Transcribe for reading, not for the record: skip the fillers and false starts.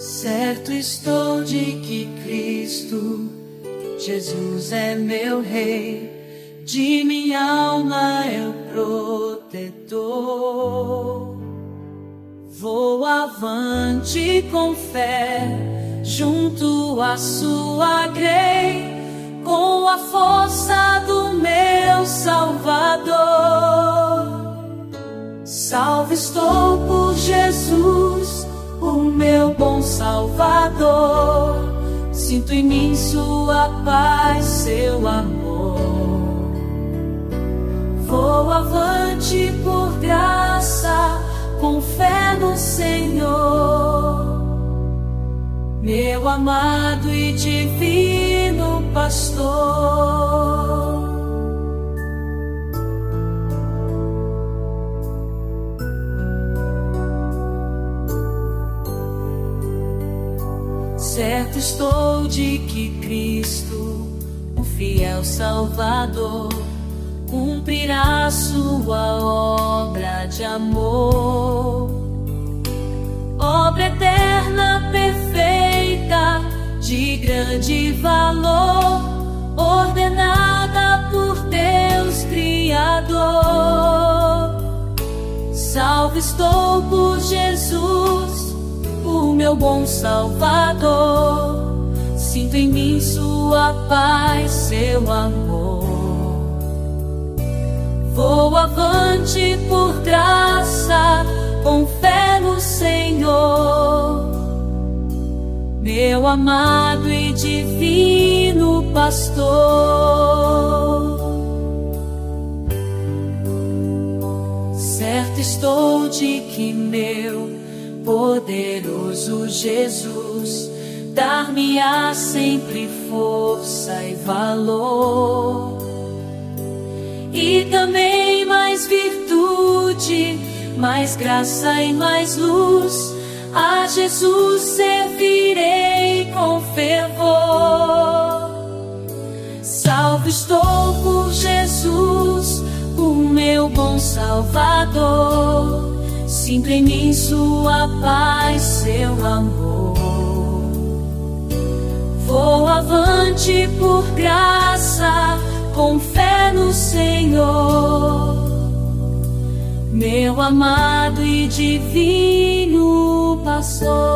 Certo estou de que Cristo Jesus é meu Rei, de minha alma é o protetor. Vou avante com fé, junto à sua grei, com a força do meu Salvador. Salve estou por Jesus, o meu bom Salvador. Sinto em mim sua paz, seu amor. Vou avante por graça, com fé no Senhor, meu amado e divino pastor. Certo estou de que Cristo, o fiel Salvador, cumprirá sua obra de amor, obra eterna, perfeita, de grande valor, ordenada por Deus Criador. Salve estou por Jesus, o meu bom Salvador. Sinto em mim sua paz, seu amor. Vou avante por graça, com fé no Senhor, meu amado e divino pastor. Certo estou de que meu poderoso Jesus dar-me-á sempre força e valor, e também mais virtude, mais graça e mais luz. A Jesus servirei com fervor. Salve estou por Jesus, o meu bom Salvador. Sinto em mim sua paz, seu amor. Vou avante por graça, com fé no Senhor, meu amado e divino pastor.